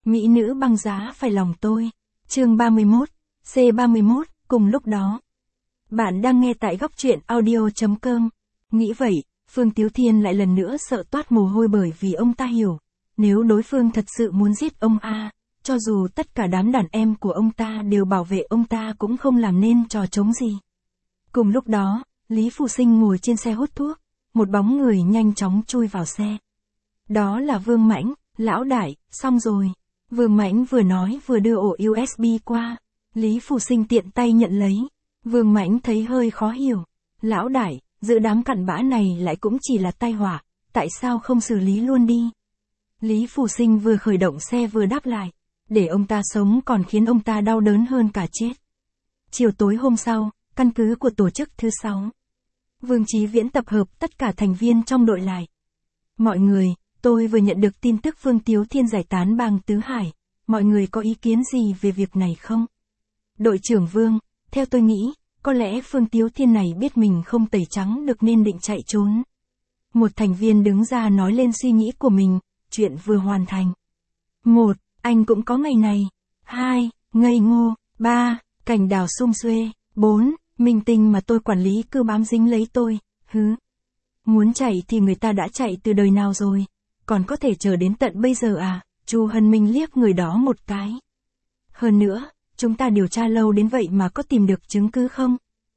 Mỹ nữ băng giá phải lòng tôi. Chương 31, C31, cùng lúc đó. Bạn đang nghe tại góc truyện audio.com. Nghĩ vậy, Phương Tiếu Thiên lại lần nữa sợ toát mồ hôi bởi vì ông ta hiểu. Nếu đối phương thật sự muốn giết ông A, cho dù tất cả đám đàn em của ông ta đều bảo vệ ông ta cũng không làm nên trò trống gì. Cùng lúc đó, Lý Phù Sinh ngồi trên xe hút thuốc, một bóng người nhanh chóng chui vào xe. Đó là Vương Mãnh. Lão đại, xong rồi. Vương Mãnh vừa nói vừa đưa ổ USB qua. Lý Phù Sinh tiện tay nhận lấy. Vương Mãnh thấy hơi khó hiểu. Lão đại, giữ đám cặn bã này lại cũng chỉ là tai họa, tại sao không xử lý luôn đi? Lý Phù Sinh vừa khởi động xe vừa đáp lại. Để ông ta sống còn khiến ông ta đau đớn hơn cả chết. Chiều tối hôm sau, căn cứ của tổ chức thứ 6. Vương Chí Viễn tập hợp tất cả thành viên trong đội lại. Mọi người, tôi vừa nhận được tin tức Phương Tiếu Thiên giải tán Bàng Tứ Hải. Mọi người có ý kiến gì về việc này không? Đội trưởng Vương, theo tôi nghĩ, có lẽ Phương Tiếu Thiên này biết mình không tẩy trắng được nên định chạy trốn. Một thành viên đứng ra nói lên suy nghĩ của mình, chuyện vừa hoàn thành. 1. Anh cũng có ngày này. 2. Ngây ngô. 3. Cảnh đào sum xuê. 4. Minh tinh mà tôi quản lý cứ bám dính lấy tôi. Muốn chạy thì người ta đã chạy từ đời nào rồi. Còn có thể chờ đến tận bây giờ à? Chu Hân Minh liếc người đó một cái. Hơn nữa, chúng ta điều tra lâu đến vậy mà có tìm được chứng cứ không?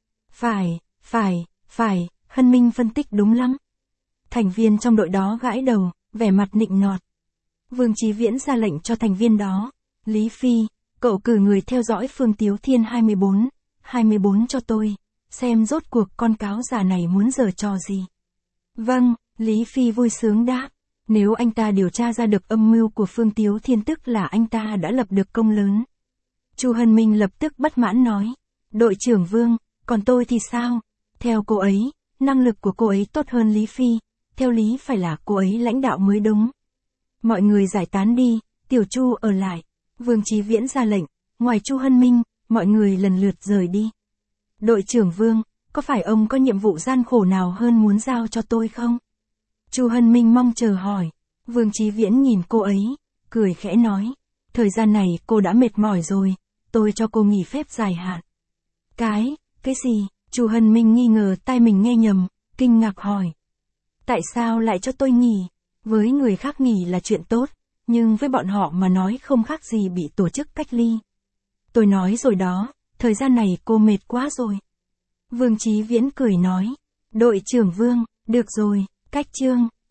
Phải, Hân Minh phân tích đúng lắm. Thành viên trong đội đó gãi đầu, vẻ mặt nịnh nọt. Vương Chí Viễn ra lệnh cho thành viên đó. Lý Phi, cậu cử người theo dõi Phương Tiếu Thiên 24 cho tôi, xem rốt cuộc con cáo già này muốn giở trò gì. Vâng, Lý Phi vui sướng đáp. Nếu anh ta điều tra ra được âm mưu của Phương Tiếu Thiên tức là anh ta đã lập được công lớn. Chu Hân Minh lập tức bất mãn nói. Đội trưởng Vương, còn tôi thì sao? Theo cô ấy, năng lực của cô ấy tốt hơn Lý Phi. Theo lý phải là cô ấy lãnh đạo mới đúng. Mọi người giải tán đi, Tiểu Chu ở lại. Vương Chí Viễn ra lệnh, ngoài Chu Hân Minh, mọi người lần lượt rời đi. Đội trưởng Vương, có phải ông có nhiệm vụ gian khổ nào hơn muốn giao cho tôi không? Chu Hân Minh mong chờ hỏi. Vương Chí Viễn nhìn cô ấy, cười khẽ nói. Thời gian này cô đã mệt mỏi rồi, tôi cho cô nghỉ phép dài hạn. Cái gì? Chu Hân Minh nghi ngờ tai mình nghe nhầm, kinh ngạc hỏi. Tại sao lại cho tôi nghỉ? Với người khác nghỉ là chuyện tốt, nhưng với bọn họ mà nói không khác gì bị tổ chức cách ly. Tôi nói rồi đó, thời gian này cô mệt quá rồi. Vương Chí Viễn cười nói. Đội trưởng Vương, được rồi, cách chương.